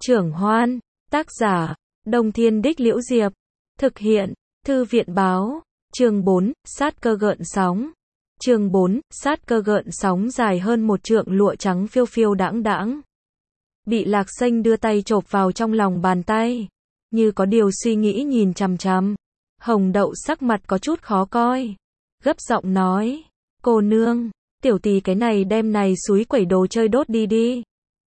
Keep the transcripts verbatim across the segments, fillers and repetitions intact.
Trưởng Hoan, tác giả, Đông Thiên Đích Liễu Diệp, thực hiện, Thư viện Báo, chương bốn, sát cơ gợn sóng. Chương bốn, sát cơ gợn sóng dài hơn một trượng lụa trắng phiêu phiêu đãng đãng. Bị Lạc Xanh đưa tay chộp vào trong lòng bàn tay, như có điều suy nghĩ nhìn chằm chằm. Hồng Đậu sắc mặt có chút khó coi, gấp giọng nói, cô nương, tiểu tỳ cái này đem này súi quẩy đồ chơi đốt đi đi.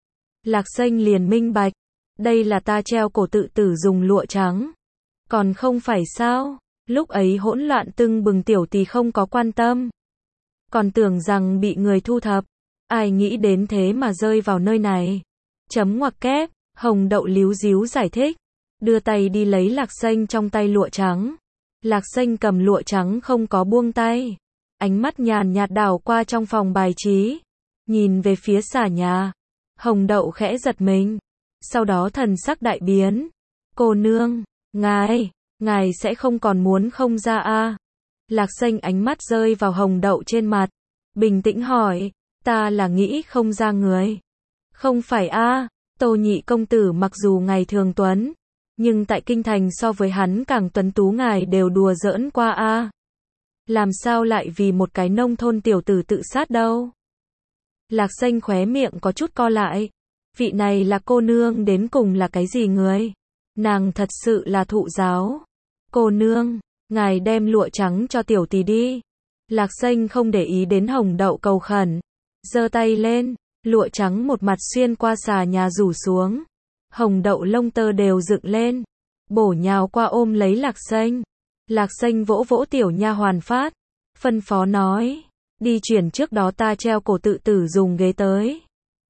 Lạc Xanh liền minh bạch, đây là ta treo cổ tự tử dùng lụa trắng, còn không phải sao? Lúc ấy hỗn loạn tưng bừng tiểu tỳ không có quan tâm, còn tưởng rằng bị người thu thập, ai nghĩ đến thế mà rơi vào nơi này. Chấm ngoặc kép, Hồng Đậu líu díu giải thích, đưa tay đi lấy Lạc Xanh trong tay lụa trắng. Lạc Xanh cầm lụa trắng không có buông tay, ánh mắt nhàn nhạt đảo qua trong phòng bài trí, nhìn về phía xà nhà. Hồng Đậu khẽ giật mình, sau đó thần sắc đại biến. Cô nương, ngài, ngài sẽ không còn muốn không ra a? Lạc Xanh ánh mắt rơi vào Hồng Đậu trên mặt, bình tĩnh hỏi, ta là nghĩ không ra người. Không phải a, Tô Nhị công tử mặc dù ngày thường tuấn, nhưng tại kinh thành so với hắn càng tuấn tú ngài đều đùa giỡn qua a. Làm sao lại vì một cái nông thôn tiểu tử tự sát đâu? Lạc Xanh khóe miệng có chút co lại. Vị này là cô nương đến cùng là cái gì người? Nàng thật sự là thụ giáo. Cô nương, ngài đem lụa trắng cho tiểu tỳ đi. Lạc Xanh không để ý đến Hồng Đậu cầu khẩn, giơ tay lên, lụa trắng một mặt xuyên qua xà nhà rủ xuống. Hồng Đậu lông tơ đều dựng lên, bổ nhào qua ôm lấy Lạc Xanh. Lạc Xanh vỗ vỗ tiểu nha hoàn Phát, phân phó nói, đi chuyển trước đó ta treo cổ tự tử dùng ghế tới.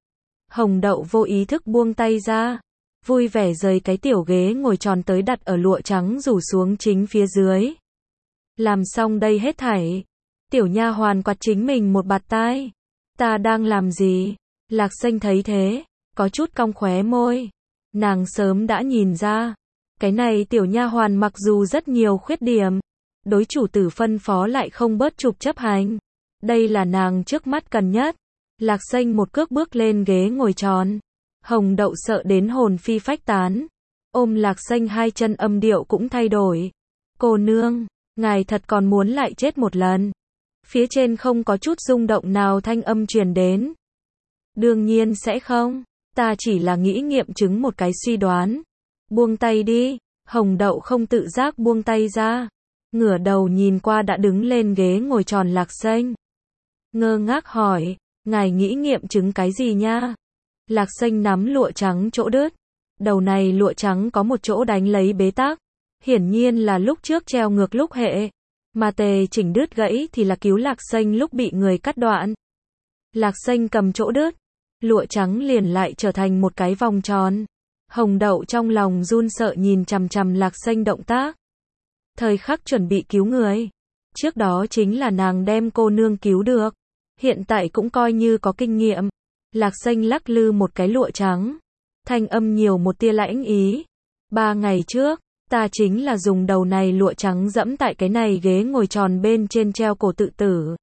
Hồng Đậu vô ý thức buông tay ra, vui vẻ rời cái tiểu ghế ngồi tròn tới đặt ở lụa trắng rủ xuống chính phía dưới. Làm xong đây hết thảy, tiểu nha hoàn quạt chính mình một bạt tai. Ta đang làm gì? Lạc Xanh thấy thế, có chút cong khóe môi. Nàng sớm đã nhìn ra, cái này tiểu nha hoàn mặc dù rất nhiều khuyết điểm, đối chủ tử phân phó lại không bớt chụp chấp hành. Đây là nàng trước mắt cần nhất. Lạc Xanh một cước bước lên ghế ngồi tròn. Hồng Đậu sợ đến hồn phi phách tán, ôm Lạc Xanh hai chân âm điệu cũng thay đổi. Cô nương, ngài thật còn muốn lại chết một lần? Phía trên không có chút rung động nào thanh âm truyền đến. Đương nhiên sẽ không, ta chỉ là nghĩ nghiệm chứng một cái suy đoán. Buông tay đi. Hồng Đậu không tự giác buông tay ra, ngửa đầu nhìn qua đã đứng lên ghế ngồi tròn Lạc Xanh. Ngơ ngác hỏi, ngài nghĩ nghiệm chứng cái gì nha? Lạc Xanh nắm lụa trắng chỗ đứt. Đầu này lụa trắng có một chỗ đánh lấy bế tắc, hiển nhiên là lúc trước treo ngược lúc hệ, mà tề chỉnh đứt gãy thì là cứu Lạc Xanh lúc bị người cắt đoạn. Lạc Xanh cầm chỗ đứt, lụa trắng liền lại trở thành một cái vòng tròn. Hồng Đậu trong lòng run sợ nhìn chằm chằm Lạc Xanh động tác. Thời khắc chuẩn bị cứu người, trước đó chính là nàng đem cô nương cứu được, hiện tại cũng coi như có kinh nghiệm. Lạc Xanh lắc lư một cái lụa trắng, thanh âm nhiều một tia lãnh ý. Ba ngày trước, ta chính là dùng đầu này lụa trắng dẫm tại cái này ghế ngồi tròn bên trên treo cổ tự tử.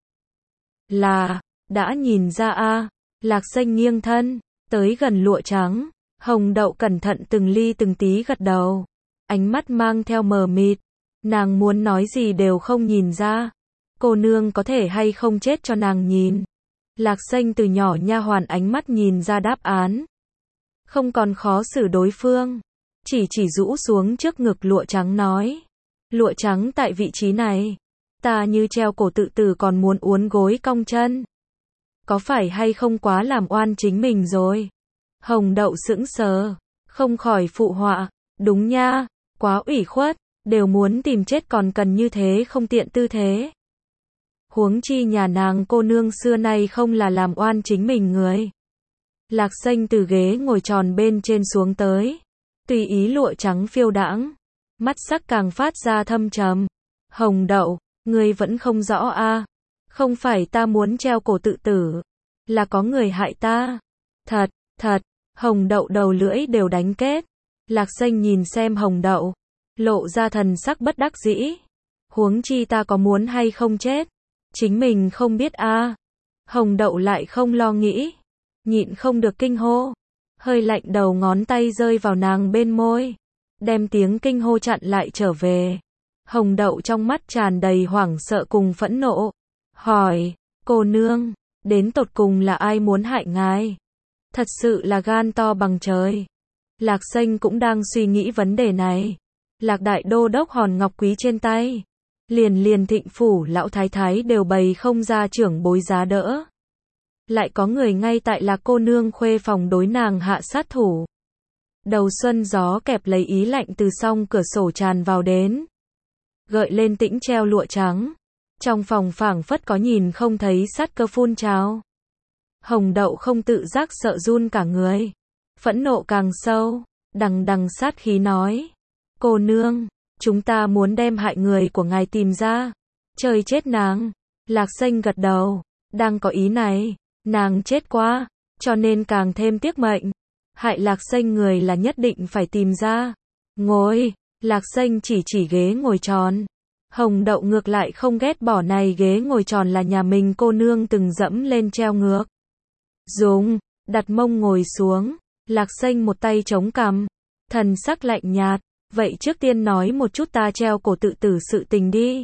Là, đã nhìn ra a. Lạc Xanh nghiêng thân, tới gần lụa trắng. Hồng Đậu cẩn thận từng ly từng tí gật đầu, ánh mắt mang theo mờ mịt. Nàng muốn nói gì đều không nhìn ra. Cô nương có thể hay không chết cho nàng nhìn. Lạc Xanh từ nhỏ nha hoàn ánh mắt nhìn ra đáp án, không còn khó xử đối phương, chỉ chỉ rũ xuống trước ngực lụa trắng nói, lụa trắng tại vị trí này, ta như treo cổ tự tử còn muốn uốn gối cong chân, có phải hay không quá làm oan chính mình rồi? Hồng Đậu sững sờ, không khỏi phụ họa, đúng nha, quá ủy khuất, đều muốn tìm chết còn cần như thế không tiện tư thế. Huống chi nhà nàng cô nương xưa nay không là làm oan chính mình người. Lạc Xanh từ ghế ngồi tròn bên trên xuống tới, tùy ý lụa trắng phiêu đãng, mắt sắc càng phát ra thâm trầm. Hồng Đậu, ngươi vẫn không rõ a? Không phải ta muốn treo cổ tự tử, là có người hại ta. Thật, thật. Hồng Đậu đầu lưỡi đều đánh kết. Lạc Xanh nhìn xem Hồng Đậu, lộ ra thần sắc bất đắc dĩ. Huống chi ta có muốn hay không chết, chính mình không biết a. Hồng Đậu lại không lo nghĩ, nhịn không được kinh hô. hơi lạnh đầu ngón tay rơi vào nàng bên môi, đem tiếng kinh hô chặn lại trở về. Hồng Đậu trong mắt tràn đầy hoảng sợ cùng phẫn nộ, hỏi, cô nương, đến tột cùng là ai muốn hại ngài? Thật sự là gan to bằng trời. Lạc Xanh cũng đang suy nghĩ vấn đề này. Lạc đại đô đốc hòn ngọc quý trên tay, liền liền Thịnh phủ lão thái thái đều bày không ra trưởng bối giá đỡ. Lại có người ngay tại Lạc cô nương khuê phòng đối nàng hạ sát thủ. Đầu xuân gió kẹp lấy ý lạnh từ song cửa sổ tràn vào đến, gợi lên tĩnh treo lụa trắng. Trong phòng phảng phất có nhìn không thấy sát cơ phun trào. Hồng Đậu không tự giác sợ run cả người, phẫn nộ càng sâu, đằng đằng sát khí nói, cô nương, chúng ta muốn đem hại người của ngài tìm ra, trời chết nàng. Lạc Xanh gật đầu, đang có ý này, nàng chết quá, cho nên càng thêm tiếc mệnh. Hại Lạc Xanh người là nhất định phải tìm ra. Ngồi, Lạc Xanh chỉ chỉ ghế ngồi tròn. Hồng Đậu ngược lại không ghét bỏ này, ghế ngồi tròn là nhà mình cô nương từng dẫm lên treo ngược. Dùng, đặt mông ngồi xuống, Lạc Xanh một tay chống cằm, thần sắc lạnh nhạt, vậy trước tiên nói một chút ta treo cổ tự tử sự tình đi.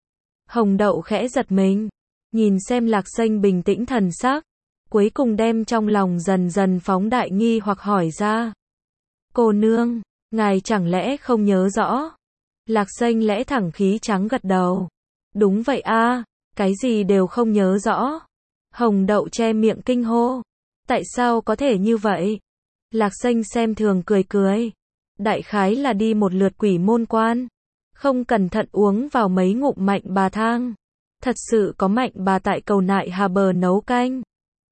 Hồng Đậu khẽ giật mình, nhìn xem Lạc Xanh bình tĩnh thần sắc, cuối cùng đem trong lòng dần dần phóng đại nghi hoặc hỏi ra. Cô nương, ngài chẳng lẽ không nhớ rõ? Lạc Xanh lẽ thẳng khí trắng gật đầu. Đúng vậy a, cái gì đều không nhớ rõ. Hồng Đậu che miệng kinh hô. Tại sao có thể như vậy? Lạc Xanh xem thường cười cười. Đại khái là đi một lượt quỷ môn quan, không cẩn thận uống vào mấy ngụm mạnh bà thang. Thật sự có mạnh bà tại cầu nại Hà bờ nấu canh.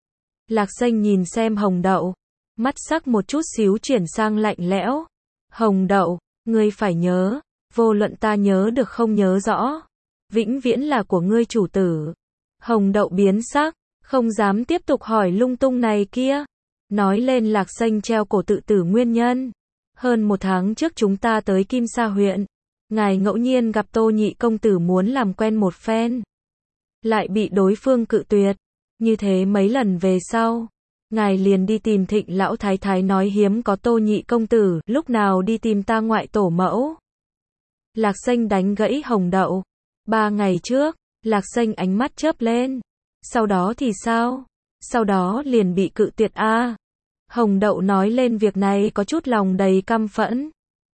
Lạc Xanh nhìn xem Hồng Đậu, mắt sắc một chút xíu chuyển sang lạnh lẽo. Hồng Đậu, ngươi phải nhớ, vô luận ta nhớ được không nhớ rõ, vĩnh viễn là của ngươi chủ tử. Hồng Đậu biến sắc, không dám tiếp tục hỏi lung tung này kia. Nói lên Lạc Xanh treo cổ tự tử nguyên nhân. Hơn một tháng trước chúng ta tới Kim Sa huyện, ngài ngẫu nhiên gặp Tô nhị công tử muốn làm quen một phen, lại bị đối phương cự tuyệt. Như thế mấy lần về sau, ngài liền đi tìm Thịnh lão thái thái nói hiếm có Tô nhị công tử, lúc nào đi tìm ta ngoại tổ mẫu. Lạc Xanh đánh gãy Hồng Đậu. Ba ngày trước, Lạc Xanh ánh mắt chớp lên. Sau đó thì sao? Sau đó liền bị cự tuyệt a. À. Hồng Đậu nói lên việc này có chút lòng đầy căm phẫn.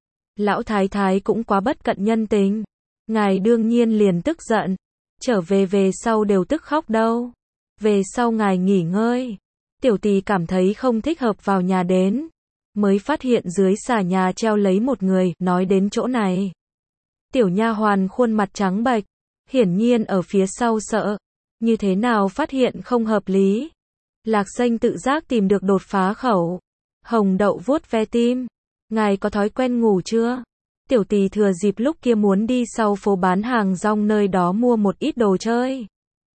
Lão thái thái cũng quá bất cận nhân tình. Ngài đương nhiên liền tức giận. Trở về về sau đều tức khóc đâu. Về sau ngài nghỉ ngơi, tiểu tỳ cảm thấy không thích hợp vào nhà đến, mới phát hiện dưới xà nhà treo lấy một người. Nói đến chỗ này, tiểu nha hoàn khuôn mặt trắng bệch, hiển nhiên ở phía sau sợ, như thế nào phát hiện không hợp lý. Lạc Xanh tự giác tìm được đột phá khẩu. Hồng Đậu vuốt ve tim, ngài có thói quen ngủ chưa? Tiểu tỳ thừa dịp lúc kia muốn đi sau phố bán hàng rong nơi đó mua một ít đồ chơi.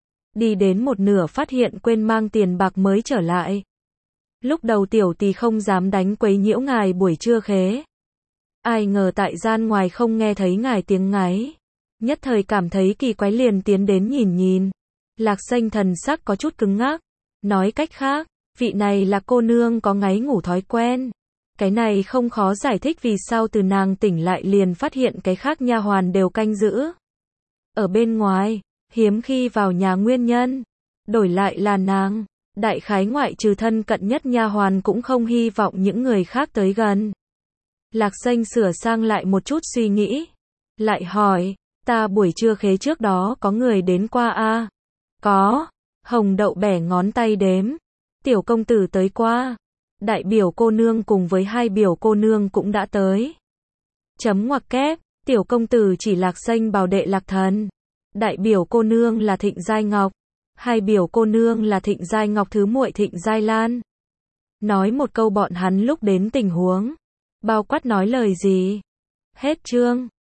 Đi đến một nửa phát hiện quên mang tiền bạc mới trở lại. Lúc đầu tiểu tỳ không dám đánh quấy nhiễu ngài buổi trưa khế. Ai ngờ tại gian ngoài không nghe thấy ngài tiếng ngáy. Nhất thời cảm thấy kỳ quái liền tiến đến nhìn nhìn. Lạc Xanh thần sắc có chút cứng ngắc. Nói cách khác, vị này là cô nương có ngáy ngủ thói quen. Cái này không khó giải thích vì sao từ nàng tỉnh lại liền phát hiện cái khác nha hoàn đều canh giữ ở bên ngoài, hiếm khi vào nhà nguyên nhân. Đổi lại là nàng, đại khái ngoại trừ thân cận nhất nha hoàn cũng không hy vọng những người khác tới gần. Lạc Xanh sửa sang lại một chút suy nghĩ, lại hỏi, ta buổi trưa khế trước đó có người đến qua a? À? Có. Hồng Đậu bẻ ngón tay đếm. Tiểu công tử tới qua. Đại biểu cô nương cùng với hai biểu cô nương cũng đã tới. Chấm ngoặc kép, tiểu công tử chỉ Lạc Xanh bảo đệ Lạc Thần. Đại biểu cô nương là Thịnh Giai Ngọc. Hai biểu cô nương là Thịnh Giai Ngọc thứ muội Thịnh Giai Lan. Nói một câu bọn hắn lúc đến tình huống. Bao quát nói lời gì? Hết chương.